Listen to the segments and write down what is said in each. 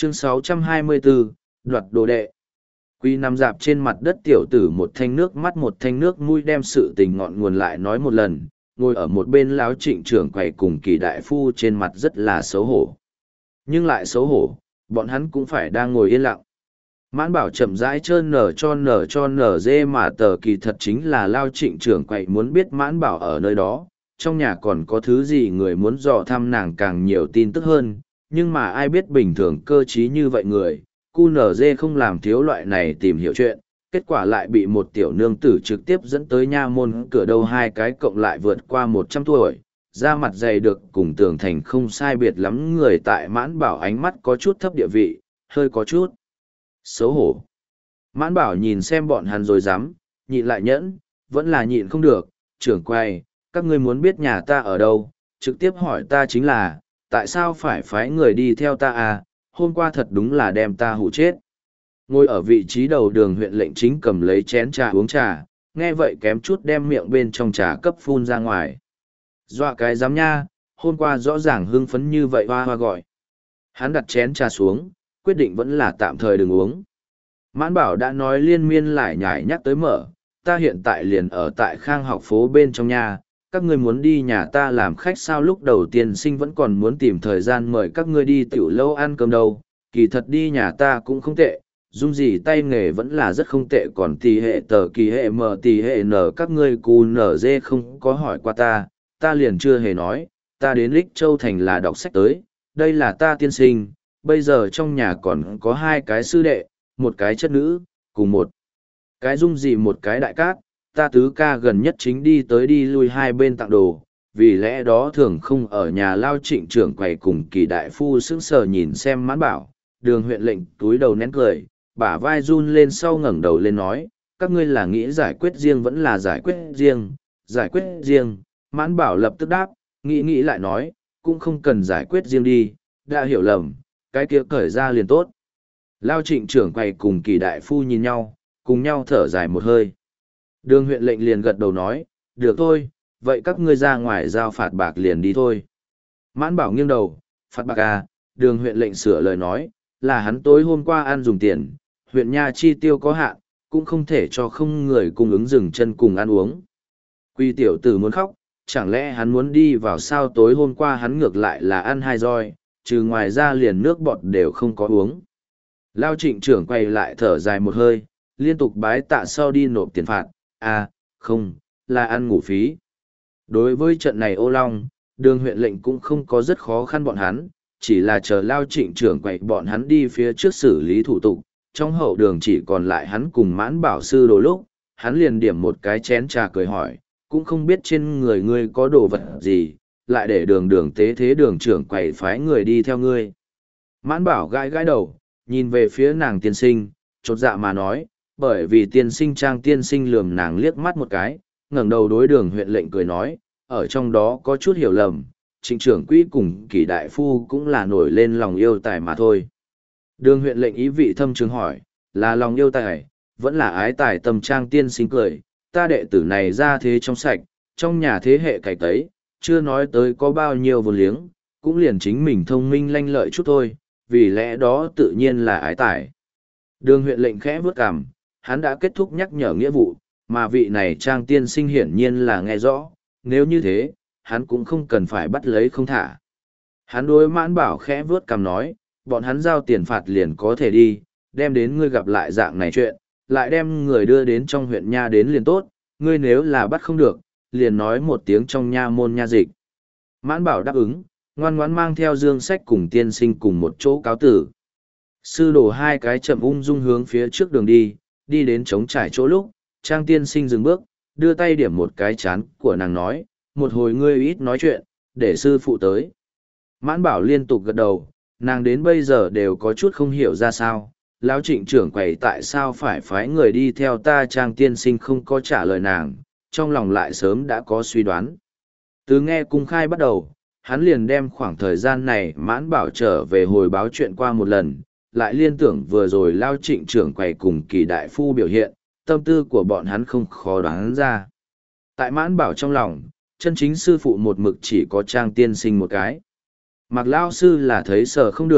Chương 624, đoạt đồ đệ. Quy nằm dạp trên mặt đất tiểu tử một thanh nước mắt một thanh nước mũi đem sự tình ngọn nguồn lại nói một lần, ngồi ở một bên láo trịnh trưởng quầy cùng kỳ đại phu trên mặt rất là xấu hổ. Nhưng lại xấu hổ, bọn hắn cũng phải đang ngồi yên lặng. Mãn bảo chậm rãi trơn nở dê mà tờ kỳ thật chính là lao trịnh trưởng quầy muốn biết mãn bảo ở nơi đó, trong nhà còn có thứ gì người muốn dò thăm nàng càng nhiều tin tức hơn, nhưng mà ai biết bình thường cơ trí như vậy người, cu nở dê không làm thiếu loại này tìm hiểu chuyện, kết quả lại bị một tiểu nương tử trực tiếp dẫn tới nha môn cửa đâu hai cái cộng lại vượt qua 100 tuổi, da mặt dày được cùng tường thành không sai biệt lắm người tại mãn bảo ánh mắt có chút thấp địa vị, hơi có chút xấu hổ. Mãn bảo nhìn xem bọn hắn rồi dám, nhịn lại nhẫn, vẫn là nhịn không được, trưởng quay, các ngươi muốn biết nhà ta ở đâu, trực tiếp hỏi ta chính là, tại sao phải phái người đi theo ta à, hôm qua thật đúng là đem ta hủ chết. Ngồi ở vị trí đầu đường huyện lệnh chính cầm lấy chén trà uống trà, nghe vậy kém chút đem miệng bên trong trà cấp phun ra ngoài. Dọa cái dám nha, hôm qua rõ ràng hưng phấn như vậy hoa hoa gọi. Hắn đặt chén trà xuống, quyết định vẫn là tạm thời đừng uống. Mãn bảo đã nói liên miên lại nhải nhắc tới mở, ta hiện tại liền ở tại Khang học phố bên trong nhà, các ngươi muốn đi nhà ta làm khách sao lúc đầu tiên sinh vẫn còn muốn tìm thời gian mời các ngươi đi tiểu lâu ăn cơm đâu, kỳ thật đi nhà ta cũng không tệ, dung gì tay nghề vẫn là rất không tệ còn tỷ hệ tờ kỳ hệ mờ tỷ hệ nở các ngươi cù nở dê không có hỏi qua ta liền chưa hề nói, ta đến Lích Châu Thành là đọc sách tới, đây là ta tiên sinh, bây giờ trong nhà còn có hai cái sư đệ, một cái chất nữ, cùng một cái dung gì một cái đại cát, ta tứ ca gần nhất chính đi tới đi lui hai bên tặng đồ, vì lẽ đó thường không ở nhà lao trịnh trưởng quầy cùng kỳ đại phu sững sờ nhìn xem mãn bảo, đường huyện lệnh túi đầu nén cười, bả vai run lên sau ngẩng đầu lên nói, các ngươi là nghĩ giải quyết riêng vẫn là giải quyết riêng, mãn bảo lập tức đáp, nghĩ lại nói, cũng không cần giải quyết riêng đi, đã hiểu lầm, cái kia cởi ra liền tốt. Lao trịnh trưởng quầy cùng kỳ đại phu nhìn nhau, cùng nhau thở dài một hơi. Đường huyện lệnh liền gật đầu nói, được thôi, vậy các ngươi ra ngoài giao phạt bạc liền đi thôi. Mãn bảo nghiêng đầu, phạt bạc à, đường huyện lệnh sửa lời nói, là hắn tối hôm qua ăn dùng tiền, huyện nha chi tiêu có hạn, cũng không thể cho không người cung ứng dừng chân cùng ăn uống. Quy tiểu tử muốn khóc, chẳng lẽ hắn muốn đi vào sao tối hôm qua hắn ngược lại là ăn hai roi, trừ ngoài ra liền nước bọt đều không có uống. Lao trịnh trưởng quay lại thở dài một hơi, liên tục bái tạ sau đi nộp tiền phạt, à, không, là ăn ngủ phí. Đối với trận này ô long, đường huyện lệnh cũng không có rất khó khăn bọn hắn, chỉ là chờ Lao trịnh trưởng quay bọn hắn đi phía trước xử lý thủ tục, trong hậu đường chỉ còn lại hắn cùng mãn bảo sư đồ lúc, hắn liền điểm một cái chén trà cười hỏi, cũng không biết trên người ngươi có đồ vật gì, lại để đường tế thế đường trưởng quầy phái người đi theo ngươi. Mãn bảo gãi gãi đầu, nhìn về phía nàng tiên sinh, chột dạ mà nói, bởi vì tiên sinh trang tiên sinh lườm nàng liếc mắt một cái, ngẩng đầu đối đường huyện lệnh cười nói, ở trong đó có chút hiểu lầm, trịnh trưởng quỹ cùng kỳ đại phu cũng là nổi lên lòng yêu tài mà thôi. Đường huyện lệnh ý vị thâm trường hỏi, là lòng yêu tài, vẫn là ái tài tâm trang tiên sinh cười, ta đệ tử này ra thế trong sạch, trong nhà thế hệ cải tấy, chưa nói tới có bao nhiêu vốn liếng, cũng liền chính mình thông minh lanh lợi chút thôi, vì lẽ đó tự nhiên là ái tài. Đường huyện lệnh khẽ vướt cằm, hắn đã kết thúc nhắc nhở nghĩa vụ, mà vị này trang tiên sinh hiển nhiên là nghe rõ, nếu như thế, hắn cũng không cần phải bắt lấy không thả. Hắn đối mãn bảo khẽ vướt cằm nói, bọn hắn giao tiền phạt liền có thể đi, đem đến ngươi gặp lại dạng này chuyện, lại đem người đưa đến trong huyện nha đến liền tốt, ngươi nếu là bắt không được, liền nói một tiếng trong nha môn nha dịch. Mãn bảo đáp ứng, ngoan ngoãn mang theo dương sách cùng tiên sinh cùng một chỗ cáo tử. Sư đổ hai cái chậm ung dung hướng phía trước đường đi đến trống trải chỗ lúc, trang tiên sinh dừng bước, đưa tay điểm một cái chán của nàng nói, một hồi ngươi ít nói chuyện, để sư phụ tới. Mãn bảo liên tục gật đầu, nàng đến bây giờ đều có chút không hiểu ra sao, lão trịnh trưởng quầy tại sao phải phái người đi theo ta trang tiên sinh không có trả lời nàng, trong lòng lại sớm đã có suy đoán. Từ nghe cung khai bắt đầu, hắn liền đem khoảng thời gian này mãn bảo trở về hồi báo chuyện qua một lần, lại liên tưởng vừa rồi lao trịnh trưởng quầy cùng kỳ đại phu biểu hiện, tâm tư của bọn hắn không khó đoán ra. Tại mãn bảo trong lòng, chân chính sư phụ một mực chỉ có trang tiên sinh một cái. Mặc lao sư là thấy sợ không được,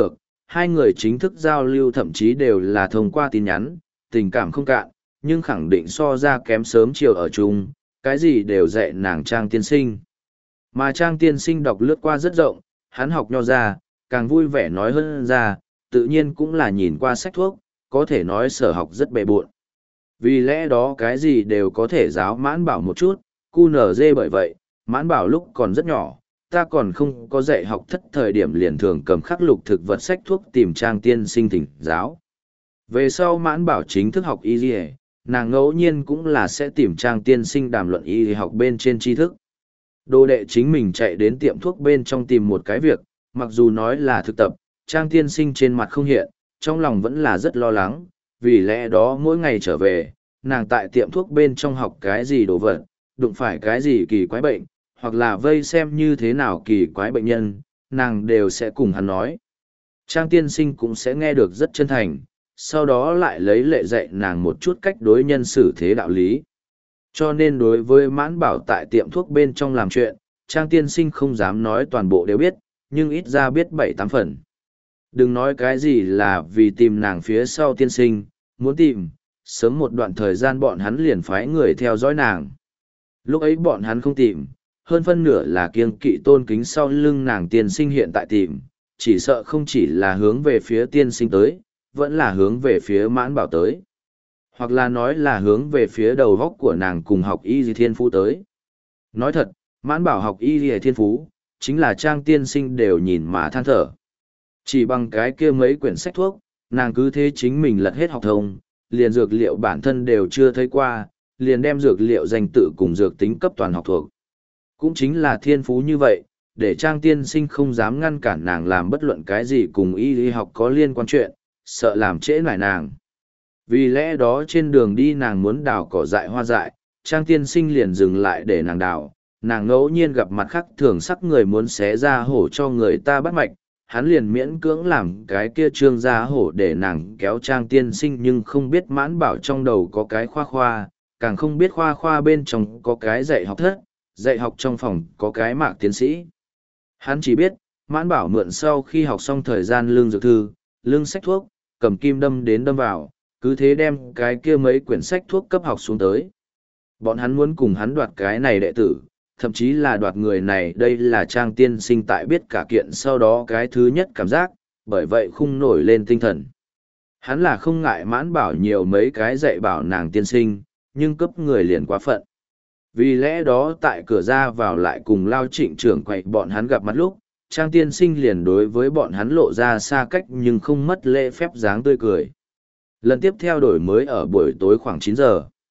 hai người chính thức giao lưu thậm chí đều là thông qua tin nhắn, tình cảm không cạn, nhưng khẳng định so ra kém sớm chiều ở chung, cái gì đều dạy nàng Trang tiên sinh. Mà Trang tiên sinh đọc lướt qua rất rộng, hắn học nho ra, càng vui vẻ nói hơn ra, tự nhiên cũng là nhìn qua sách thuốc, có thể nói sở học rất bề bộn. Vì lẽ đó cái gì đều có thể giáo Mãn Bảo một chút, QNZ bởi vậy, Mãn Bảo lúc còn rất nhỏ, ta còn không có dạy học thất thời điểm liền thường cầm khắc lục thực vật sách thuốc tìm Trang tiên sinh thỉnh giáo. Về sau Mãn Bảo chính thức học y y, nàng ngẫu nhiên cũng là sẽ tìm Trang tiên sinh đàm luận y học bên trên tri thức. Đồ đệ chính mình chạy đến tiệm thuốc bên trong tìm một cái việc, mặc dù nói là thực tập, Trang tiên sinh trên mặt không hiện, trong lòng vẫn là rất lo lắng, vì lẽ đó mỗi ngày trở về, nàng tại tiệm thuốc bên trong học cái gì đồ vật, đụng phải cái gì kỳ quái bệnh, hoặc là vây xem như thế nào kỳ quái bệnh nhân, nàng đều sẽ cùng hắn nói. Trang tiên sinh cũng sẽ nghe được rất chân thành, sau đó lại lấy lệ dạy nàng một chút cách đối nhân xử thế đạo lý. Cho nên đối với Mãn Bảo tại tiệm thuốc bên trong làm chuyện, Trang tiên sinh không dám nói toàn bộ đều biết, nhưng ít ra biết 7-8 phần. Đừng nói cái gì là vì tìm nàng phía sau tiên sinh, muốn tìm, sớm một đoạn thời gian bọn hắn liền phái người theo dõi nàng. Lúc ấy bọn hắn không tìm, hơn phân nửa là kiêng kỵ tôn kính sau lưng nàng tiên sinh hiện tại tìm, chỉ sợ không chỉ là hướng về phía tiên sinh tới, vẫn là hướng về phía Mãn Bảo tới. Hoặc là nói là hướng về phía đầu góc của nàng cùng học y dì thiên phú tới. Nói thật, Mãn Bảo học y dì thiên phú, chính là Trang tiên sinh đều nhìn mà than thở. Chỉ bằng cái kia mấy quyển sách thuốc, nàng cứ thế chính mình lật hết học thông, liền dược liệu bản thân đều chưa thấy qua, liền đem dược liệu danh tự cùng dược tính cấp toàn học thuộc. Cũng chính là thiên phú như vậy, để Trang tiên sinh không dám ngăn cản nàng làm bất luận cái gì cùng y học có liên quan chuyện, sợ làm trễ nải nàng. Vì lẽ đó trên đường đi nàng muốn đào cỏ dại hoa dại, Trang tiên sinh liền dừng lại để nàng đào, nàng ngẫu nhiên gặp mặt khác thường sắc người muốn xé ra hổ cho người ta bắt mạch, hắn liền miễn cưỡng làm cái kia trương ra hổ để nàng kéo Trang tiên sinh, nhưng không biết Mãn Bảo trong đầu có cái khoa khoa, càng không biết khoa khoa bên trong có cái dạy học thất, dạy học trong phòng có cái mạc tiến sĩ. Hắn chỉ biết, Mãn Bảo mượn sau khi học xong thời gian lương dược thư, lương sách thuốc, cầm kim đâm đến đâm vào, cứ thế đem cái kia mấy quyển sách thuốc cấp học xuống tới. Bọn hắn muốn cùng hắn đoạt cái này đệ tử, thậm chí là đoạt người này, đây là Trang tiên sinh tại biết cả kiện sau đó cái thứ nhất cảm giác, bởi vậy không nổi lên tinh thần. Hắn là không ngại Mãn Bảo nhiều mấy cái dạy bảo nàng tiên sinh, nhưng cấp người liền quá phận. Vì lẽ đó tại cửa ra vào lại cùng Lao Trịnh trưởng quậy bọn hắn gặp mặt lúc, Trang tiên sinh liền đối với bọn hắn lộ ra xa cách nhưng không mất lễ phép dáng tươi cười. Lần tiếp theo đổi mới ở buổi tối khoảng 9 giờ.